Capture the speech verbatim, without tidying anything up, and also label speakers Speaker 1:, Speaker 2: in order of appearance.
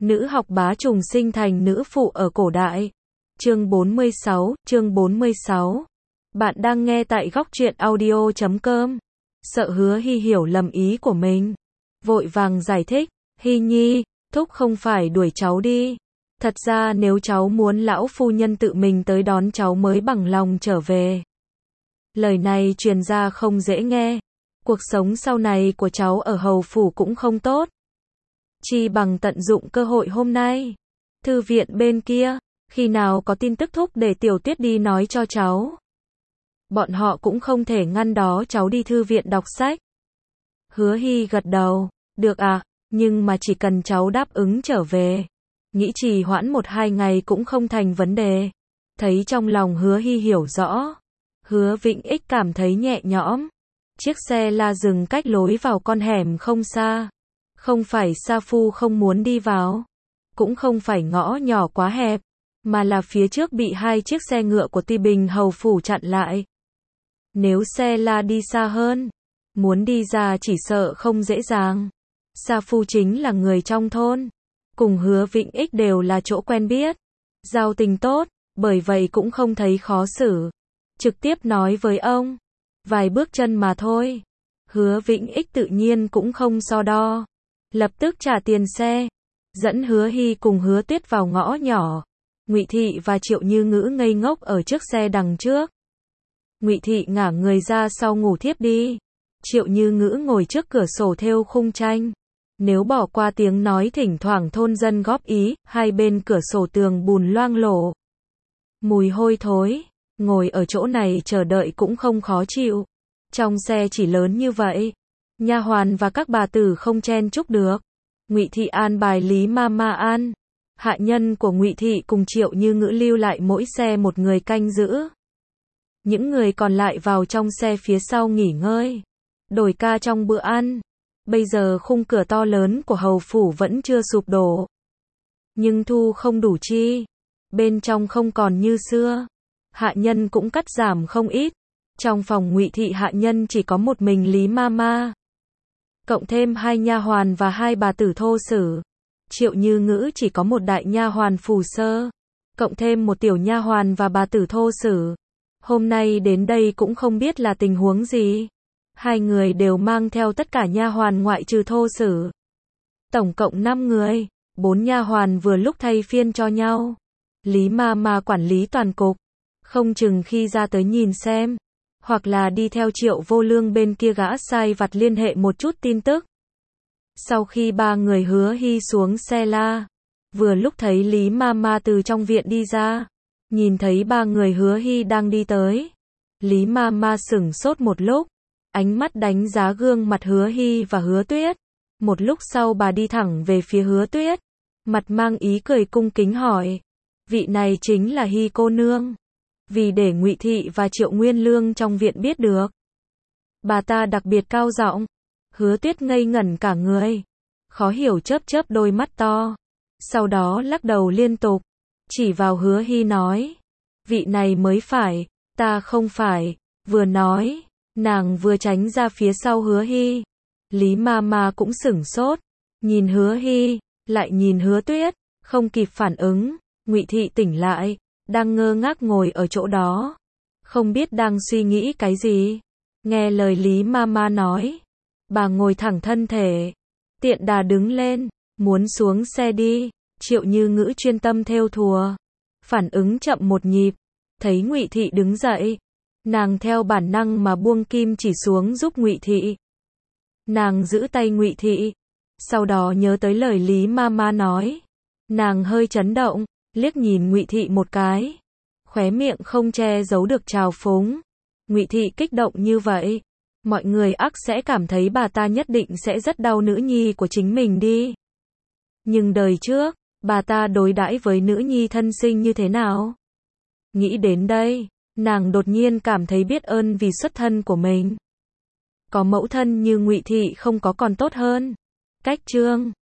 Speaker 1: Nữ học bá trùng sinh thành nữ phụ ở cổ đại. Chương bốn mươi sáu, chương bốn mươi sáu. Bạn đang nghe tại góc truyện audio chấm com. Sợ Hứa Hy hiểu lầm ý của mình, vội vàng giải thích, Hy Nhi, thúc không phải đuổi cháu đi. Thật ra nếu cháu muốn lão phu nhân tự mình tới đón cháu mới bằng lòng trở về. Lời này truyền ra không dễ nghe. Cuộc sống sau này của cháu ở hầu phủ cũng không tốt. Chi bằng tận dụng cơ hội hôm nay. Thư viện bên kia, khi nào có tin tức thúc để Tiểu Tuyết đi nói cho cháu. Bọn họ cũng không thể ngăn đó cháu đi thư viện đọc sách. Hứa Hy gật đầu, được à, nhưng mà chỉ cần cháu đáp ứng trở về. Nghĩ trì hoãn một hai ngày cũng không thành vấn đề. Thấy trong lòng Hứa Hy hiểu rõ. Hứa Vĩnh Ích cảm thấy nhẹ nhõm. Chiếc xe la dừng cách lối vào con hẻm không xa. Không phải Sa Phu không muốn đi vào, cũng không phải ngõ nhỏ quá hẹp, mà là phía trước bị hai chiếc xe ngựa của Tuy Bình hầu phủ chặn lại. Nếu xe la đi xa hơn, muốn đi ra chỉ sợ không dễ dàng. Sa Phu chính là người trong thôn, cùng Hứa Vĩnh Ích đều là chỗ quen biết, giao tình tốt, bởi vậy cũng không thấy khó xử. Trực tiếp nói với ông, vài bước chân mà thôi. Hứa Vĩnh Ích tự nhiên cũng không so đo, lập tức trả tiền xe, dẫn Hứa Hy cùng Hứa Tuyết vào ngõ nhỏ. Ngụy Thị và Triệu Như Ngữ ngây ngốc ở trước xe đằng trước. Ngụy Thị ngả người ra sau ngủ thiếp đi. Triệu Như Ngữ ngồi trước cửa sổ thêu khung tranh. Nếu bỏ qua tiếng nói thỉnh thoảng thôn dân góp ý, hai bên cửa sổ tường bùn loang lổ, mùi hôi thối, ngồi ở chỗ này chờ đợi cũng không khó chịu. Trong xe chỉ lớn như vậy, nha hoàn và các bà tử không chen chúc được. Ngụy Thị an bài Lý Ma Ma an, hạ nhân của Ngụy Thị cùng Triệu Như Ngữ lưu lại mỗi xe một người canh giữ. Những người còn lại vào trong xe phía sau nghỉ ngơi, đổi ca trong bữa ăn. Bây giờ khung cửa to lớn của hầu phủ vẫn chưa sụp đổ, nhưng thu không đủ chi, bên trong không còn như xưa. Hạ nhân cũng cắt giảm không ít. Trong phòng Ngụy Thị hạ nhân chỉ có một mình Lý Ma Ma, cộng thêm hai nha hoàn và hai bà tử thô sử. Triệu Như Ngữ chỉ có một đại nha hoàn phù sơ, cộng thêm một tiểu nha hoàn và bà tử thô sử. Hôm nay đến đây cũng không biết là tình huống gì. Hai người đều mang theo tất cả nha hoàn ngoại trừ thô sử. Tổng cộng năm người, bốn nha hoàn vừa lúc thay phiên cho nhau. Lý Ma Ma quản lý toàn cục, không chừng khi ra tới nhìn xem, hoặc là đi theo Triệu Vô Lương bên kia gã sai vặt liên hệ một chút tin tức. Sau khi ba người Hứa Hy xuống xe la, vừa lúc thấy Lý Ma Ma từ trong viện đi ra, nhìn thấy ba người Hứa Hy đang đi tới. Lý Ma Ma sửng sốt một lúc, ánh mắt đánh giá gương mặt Hứa Hy và Hứa Tuyết. Một lúc sau bà đi thẳng về phía Hứa Tuyết, mặt mang ý cười cung kính hỏi, vị này chính là Hy cô nương. Vì để Ngụy Thị và Triệu Nguyên Lương trong viện biết được, bà ta đặc biệt cao giọng. Hứa Tuyết ngây ngẩn cả người, khó hiểu chớp chớp đôi mắt to, sau đó lắc đầu liên tục, chỉ vào Hứa Hy nói, vị này mới phải, ta không phải. Vừa nói, nàng vừa tránh ra phía sau Hứa Hy. Lý Ma Ma cũng sửng sốt, nhìn Hứa Hy, lại nhìn Hứa Tuyết, không kịp phản ứng. Ngụy Thị tỉnh lại, đang ngơ ngác ngồi ở chỗ đó, không biết đang suy nghĩ cái gì. Nghe lời Lý Ma Ma nói, bà ngồi thẳng thân thể, tiện đà đứng lên, muốn xuống xe đi. Triệu Như Ngữ chuyên tâm thêu thùa, phản ứng chậm một nhịp, thấy Ngụy Thị đứng dậy, nàng theo bản năng mà buông kim chỉ xuống giúp Ngụy Thị. Nàng giữ tay Ngụy Thị, sau đó nhớ tới lời Lý Ma Ma nói, nàng hơi chấn động, liếc nhìn Ngụy Thị một cái, khóe miệng không che giấu được trào phúng. Ngụy Thị kích động như vậy, mọi người ắt sẽ cảm thấy bà ta nhất định sẽ rất đau nữ nhi của chính mình đi. Nhưng đời trước, bà ta đối đãi với nữ nhi thân sinh như thế nào? Nghĩ đến đây, nàng đột nhiên cảm thấy biết ơn vì xuất thân của mình. Có mẫu thân như Ngụy Thị không có còn tốt hơn. Cách chương